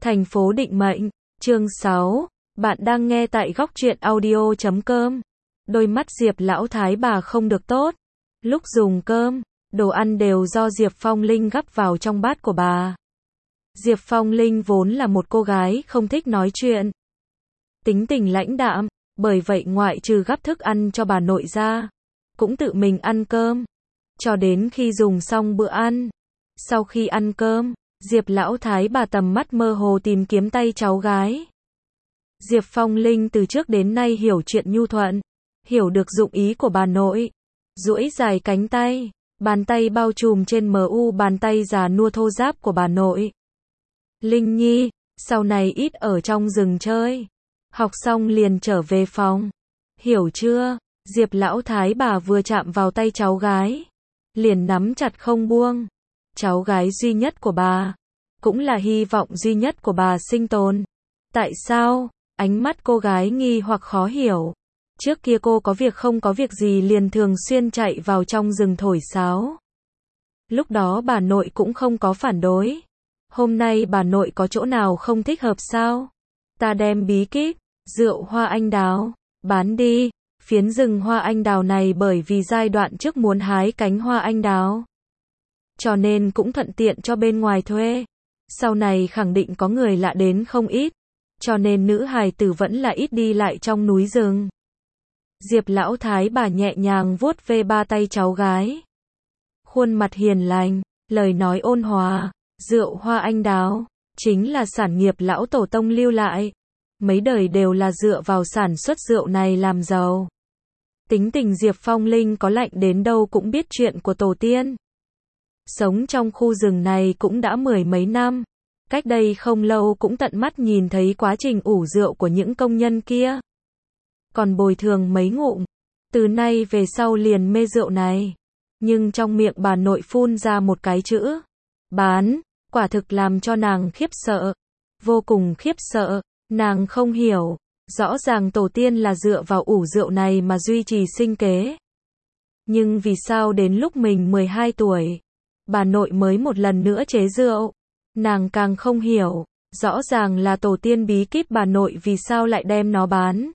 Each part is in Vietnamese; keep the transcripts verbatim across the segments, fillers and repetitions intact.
Thành phố định mệnh, chương sáu, bạn đang nghe tại góc truyện audio chấm com. Đôi mắt Diệp lão thái bà không được tốt. Lúc dùng cơm, đồ ăn đều do Diệp Phong Linh gắp vào trong bát của bà. Diệp Phong Linh vốn là một cô gái không thích nói chuyện, tính tình lãnh đạm, bởi vậy ngoại trừ gắp thức ăn cho bà nội ra, cũng tự mình ăn cơm. Cho đến khi dùng xong bữa ăn, sau khi ăn cơm, Diệp lão thái bà tầm mắt mơ hồ tìm kiếm tay cháu gái. Diệp Phong Linh từ trước đến nay hiểu chuyện nhu thuận, hiểu được dụng ý của bà nội. Duỗi dài cánh tay, bàn tay bao trùm trên mu bàn tay già nua thô ráp của bà nội. Linh Nhi, sau này ít ở trong rừng chơi. Học xong liền trở về phòng. Hiểu chưa? Diệp lão thái bà vừa chạm vào tay cháu gái, liền nắm chặt không buông. Cháu gái duy nhất của bà, cũng là hy vọng duy nhất của bà sinh tồn. Tại sao? Ánh mắt cô gái nghi hoặc khó hiểu. Trước kia cô có việc không có việc gì liền thường xuyên chạy vào trong rừng thổi sáo. Lúc đó bà nội cũng không có phản đối. Hôm nay bà nội có chỗ nào không thích hợp sao? Ta đem bí kíp, rượu hoa anh đào, bán đi. Phiến rừng hoa anh đào này bởi vì giai đoạn trước muốn hái cánh hoa anh đào, cho nên cũng thuận tiện cho bên ngoài thuê. Sau này khẳng định có người lạ đến không ít, cho nên nữ hài tử vẫn là ít đi lại trong núi rừng. Diệp lão thái bà nhẹ nhàng vuốt ve ba tay cháu gái. Khuôn mặt hiền lành, lời nói ôn hòa. Rượu hoa anh đào chính là sản nghiệp lão tổ tông lưu lại. Mấy đời đều là dựa vào sản xuất rượu này làm giàu. Tính tình Diệp Phong Linh có lạnh đến đâu cũng biết chuyện của tổ tiên. Sống trong khu rừng này cũng đã mười mấy năm. Cách đây không lâu cũng tận mắt nhìn thấy quá trình ủ rượu của những công nhân kia. Còn bồi thường mấy ngụm. Từ nay về sau liền mê rượu này. Nhưng trong miệng bà nội phun ra một cái chữ bán, quả thực làm cho nàng khiếp sợ. Vô cùng khiếp sợ. Nàng không hiểu. Rõ ràng tổ tiên là dựa vào ủ rượu này mà duy trì sinh kế. Nhưng vì sao đến lúc mình mười hai tuổi, bà nội mới một lần nữa chế rượu? Nàng càng không hiểu. Rõ ràng là tổ tiên bí kíp, bà nội vì sao lại đem nó bán?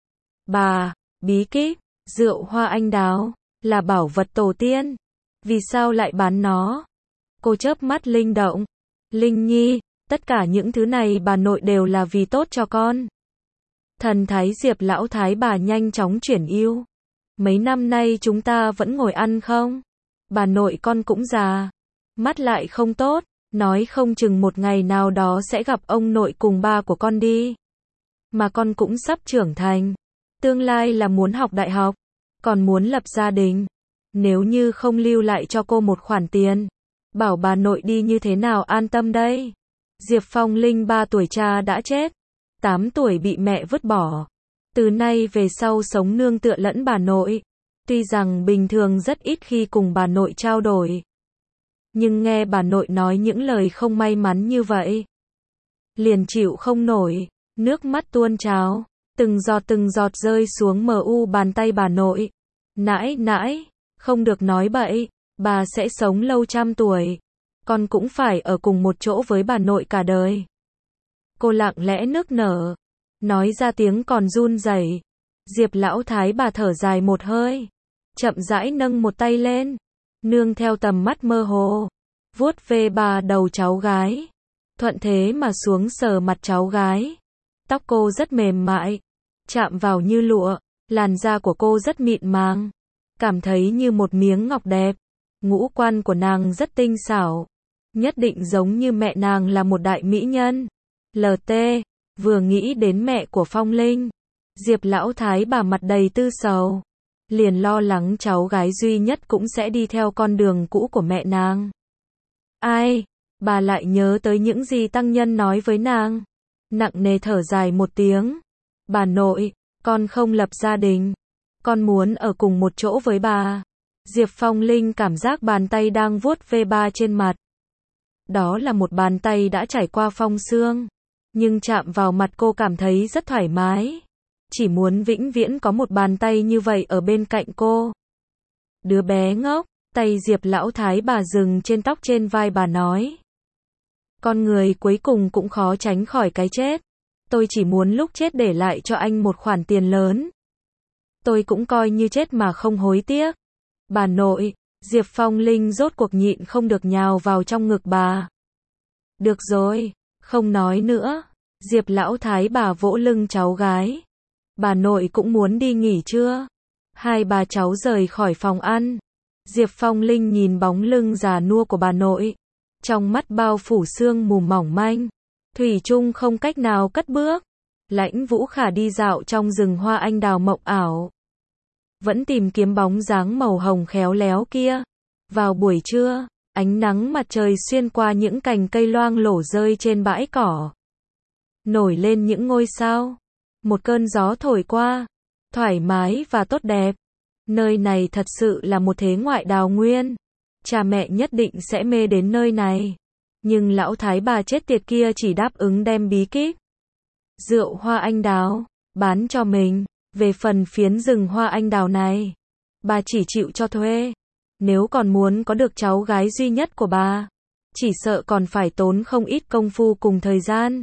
Bà, bí kíp, rượu hoa anh đào, là bảo vật tổ tiên. Vì sao lại bán nó? Cô chớp mắt linh động. Linh Nhi, tất cả những thứ này bà nội đều là vì tốt cho con. Thần thái Diệp lão thái bà nhanh chóng chuyển yêu. Mấy năm nay chúng ta vẫn ngồi ăn không? Bà nội con cũng già, mắt lại không tốt, nói không chừng một ngày nào đó sẽ gặp ông nội cùng ba của con đi. Mà con cũng sắp trưởng thành, tương lai là muốn học đại học, còn muốn lập gia đình. Nếu như không lưu lại cho cô một khoản tiền, bảo bà nội đi như thế nào an tâm đây? Diệp Phong Linh ba tuổi cha đã chết, tám tuổi bị mẹ vứt bỏ. Từ nay về sau sống nương tựa lẫn bà nội. Tuy rằng bình thường rất ít khi cùng bà nội trao đổi, nhưng nghe bà nội nói những lời không may mắn như vậy, liền chịu không nổi, nước mắt tuôn trào, từng giọt từng giọt rơi xuống mu bàn tay bà nội. Nãi nãi, không được nói bậy, bà sẽ sống lâu trăm tuổi, con cũng phải ở cùng một chỗ với bà nội cả đời. Cô lặng lẽ nức nở, nói ra tiếng còn run rẩy. Diệp lão thái bà thở dài một hơi, chậm rãi nâng một tay lên, nương theo tầm mắt mơ hồ, vuốt ve bà đầu cháu gái, thuận thế mà xuống sờ mặt cháu gái. Tóc cô rất mềm mại, chạm vào như lụa, làn da của cô rất mịn màng, cảm thấy như một miếng ngọc đẹp. Ngũ quan của nàng rất tinh xảo, nhất định giống như mẹ nàng là một đại mỹ nhân. lờ tê, vừa nghĩ đến mẹ của Phong Linh, Diệp lão thái bà mặt đầy tư sầu, liền lo lắng cháu gái duy nhất cũng sẽ đi theo con đường cũ của mẹ nàng. Ai? Bà lại nhớ tới những gì tăng nhân nói với nàng, nặng nề thở dài một tiếng. Bà nội, con không lập gia đình, con muốn ở cùng một chỗ với bà. Diệp Phong Linh cảm giác bàn tay đang vuốt ve ba trên mặt. Đó là một bàn tay đã trải qua phong sương, nhưng chạm vào mặt cô cảm thấy rất thoải mái. Chỉ muốn vĩnh viễn có một bàn tay như vậy ở bên cạnh cô. Đứa bé ngốc, tay Diệp lão thái bà dừng trên tóc trên vai bà nói. Con người cuối cùng cũng khó tránh khỏi cái chết. Tôi chỉ muốn lúc chết để lại cho anh một khoản tiền lớn. Tôi cũng coi như chết mà không hối tiếc. Bà nội, Diệp Phong Linh rốt cuộc nhịn không được nhào vào trong ngực bà. Được rồi, không nói nữa. Diệp lão thái bà vỗ lưng cháu gái. Bà nội cũng muốn đi nghỉ chưa? Hai bà cháu rời khỏi phòng ăn. Diệp Phong Linh nhìn bóng lưng già nua của bà nội. Trong mắt bao phủ sương mù mỏng manh. Thủy chung không cách nào cất bước. Lãnh Vũ Khả đi dạo trong rừng hoa anh đào mộng ảo. Vẫn tìm kiếm bóng dáng màu hồng khéo léo kia. Vào buổi trưa, ánh nắng mặt trời xuyên qua những cành cây loang lổ rơi trên bãi cỏ. Nổi lên những ngôi sao. Một cơn gió thổi qua. Thoải mái và tốt đẹp. Nơi này thật sự là một thế ngoại đào nguyên. Cha mẹ nhất định sẽ mê đến nơi này. Nhưng lão thái bà chết tiệt kia chỉ đáp ứng đem bí kíp rượu hoa anh đào bán cho mình. Về phần phiến rừng hoa anh đào này, bà chỉ chịu cho thuê. Nếu còn muốn có được cháu gái duy nhất của bà, chỉ sợ còn phải tốn không ít công phu cùng thời gian.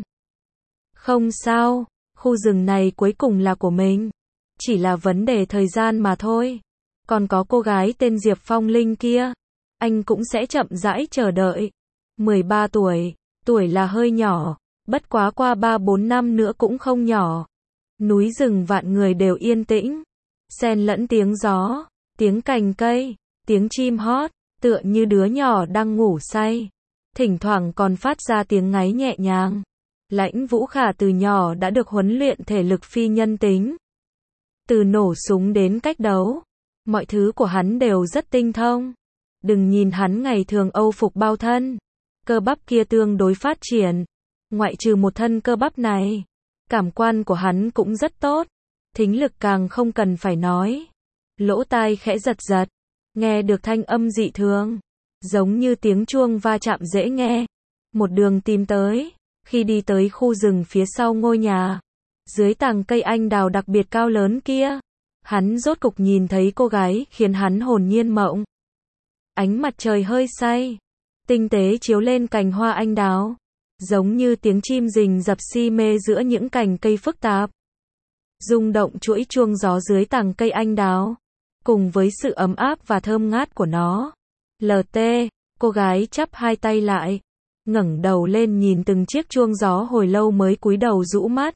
Không sao, khu rừng này cuối cùng là của mình. Chỉ là vấn đề thời gian mà thôi. Còn có cô gái tên Diệp Phong Linh kia, anh cũng sẽ chậm rãi chờ đợi. mười ba tuổi, tuổi là hơi nhỏ, bất quá qua ba bốn năm nữa cũng không nhỏ. Núi rừng vạn người đều yên tĩnh, xen lẫn tiếng gió, tiếng cành cây, tiếng chim hót, tựa như đứa nhỏ đang ngủ say. Thỉnh thoảng còn phát ra tiếng ngáy nhẹ nhàng. Lãnh Vũ Khả từ nhỏ đã được huấn luyện thể lực phi nhân tính. Từ nổ súng đến cách đấu, mọi thứ của hắn đều rất tinh thông. Đừng nhìn hắn ngày thường âu phục bao thân, cơ bắp kia tương đối phát triển. Ngoại trừ một thân cơ bắp này, cảm quan của hắn cũng rất tốt. Thính lực càng không cần phải nói. Lỗ tai khẽ giật giật, nghe được thanh âm dị thường, giống như tiếng chuông va chạm dễ nghe. Một đường tìm tới, khi đi tới khu rừng phía sau ngôi nhà, dưới tàng cây anh đào đặc biệt cao lớn kia, hắn rốt cục nhìn thấy cô gái khiến hắn hồn nhiên mộng. Ánh mặt trời hơi say, tinh tế chiếu lên cành hoa anh đào, giống như tiếng chim rình rập si mê giữa những cành cây phức tạp. Rung động chuỗi chuông gió dưới tàng cây anh đào, cùng với sự ấm áp và thơm ngát của nó. lờ tê, cô gái chắp hai tay lại, ngẩng đầu lên nhìn từng chiếc chuông gió hồi lâu mới cúi đầu rũ mắt.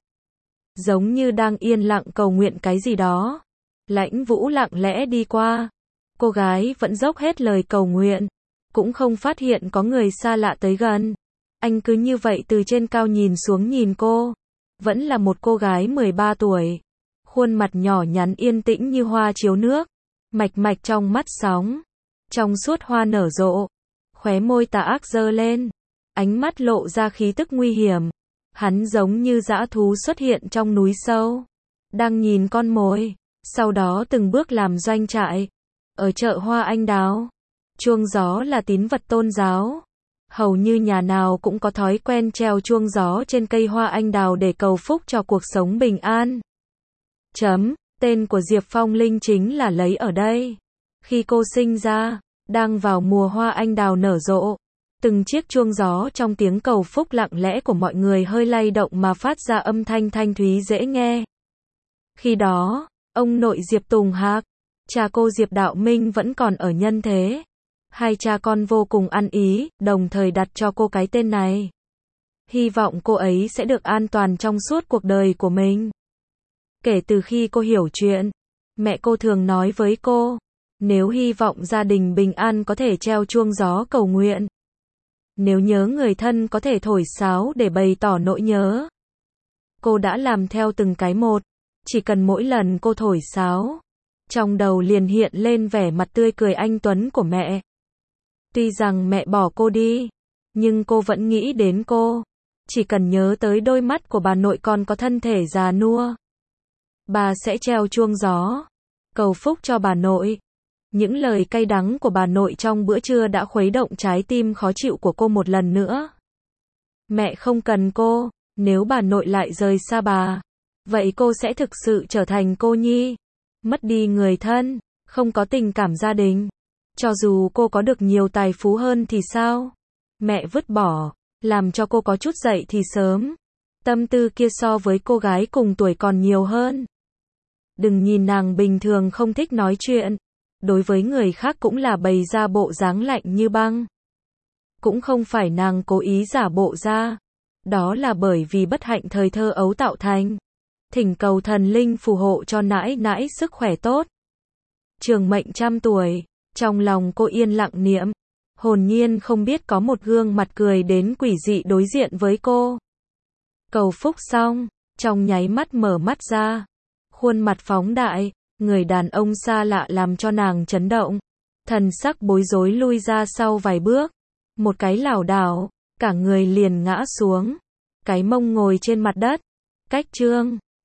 Giống như đang yên lặng cầu nguyện cái gì đó. Lãnh Vũ lặng lẽ đi qua. Cô gái vẫn dốc hết lời cầu nguyện. Cũng không phát hiện có người xa lạ tới gần. Anh cứ như vậy từ trên cao nhìn xuống nhìn cô. Vẫn là một cô gái mười ba tuổi. Khuôn mặt nhỏ nhắn yên tĩnh như hoa chiếu nước. Mạch mạch trong mắt sóng. Trong suốt hoa nở rộ. Khóe môi tà ác giơ lên. Ánh mắt lộ ra khí tức nguy hiểm. Hắn giống như dã thú xuất hiện trong núi sâu. Đang nhìn con mồi. Sau đó từng bước làm doanh trại. Ở chợ hoa anh đào, chuông gió là tín vật tôn giáo. Hầu như nhà nào cũng có thói quen treo chuông gió trên cây hoa anh đào để cầu phúc cho cuộc sống bình an. Chấm, tên của Diệp Phong Linh chính là lấy ở đây. Khi cô sinh ra, đang vào mùa hoa anh đào nở rộ. Từng chiếc chuông gió trong tiếng cầu phúc lặng lẽ của mọi người hơi lay động mà phát ra âm thanh thanh thúy dễ nghe. Khi đó, ông nội Diệp Tùng Hạc, cha cô Diệp Đạo Minh vẫn còn ở nhân thế. Hai cha con vô cùng ăn ý, đồng thời đặt cho cô cái tên này. Hy vọng cô ấy sẽ được an toàn trong suốt cuộc đời của mình. Kể từ khi cô hiểu chuyện, mẹ cô thường nói với cô, nếu hy vọng gia đình bình an có thể treo chuông gió cầu nguyện. Nếu nhớ người thân có thể thổi sáo để bày tỏ nỗi nhớ. Cô đã làm theo từng cái một, chỉ cần mỗi lần cô thổi sáo, trong đầu liền hiện lên vẻ mặt tươi cười anh tuấn của mẹ. Tuy rằng mẹ bỏ cô đi, nhưng cô vẫn nghĩ đến cô. Chỉ cần nhớ tới đôi mắt của bà nội còn có thân thể già nua, bà sẽ treo chuông gió, cầu phúc cho bà nội. Những lời cay đắng của bà nội trong bữa trưa đã khuấy động trái tim khó chịu của cô một lần nữa. Mẹ không cần cô, nếu bà nội lại rời xa bà, vậy cô sẽ thực sự trở thành cô nhi, mất đi người thân, không có tình cảm gia đình. Cho dù cô có được nhiều tài phú hơn thì sao? Mẹ vứt bỏ, làm cho cô có chút dậy thì sớm. Tâm tư kia so với cô gái cùng tuổi còn nhiều hơn. Đừng nhìn nàng bình thường không thích nói chuyện, đối với người khác cũng là bày ra bộ dáng lạnh như băng. Cũng không phải nàng cố ý giả bộ ra, đó là bởi vì bất hạnh thời thơ ấu tạo thành. Thỉnh cầu thần linh phù hộ cho nãi nãi sức khỏe tốt, trường mệnh trăm tuổi. Trong lòng cô yên lặng niệm, hồn nhiên không biết có một gương mặt cười đến quỷ dị đối diện với cô. Cầu phúc xong, trong nháy mắt mở mắt ra, khuôn mặt phóng đại, người đàn ông xa lạ làm cho nàng chấn động, thần sắc bối rối lui ra sau vài bước, một cái lảo đảo, cả người liền ngã xuống, cái mông ngồi trên mặt đất. Cách chương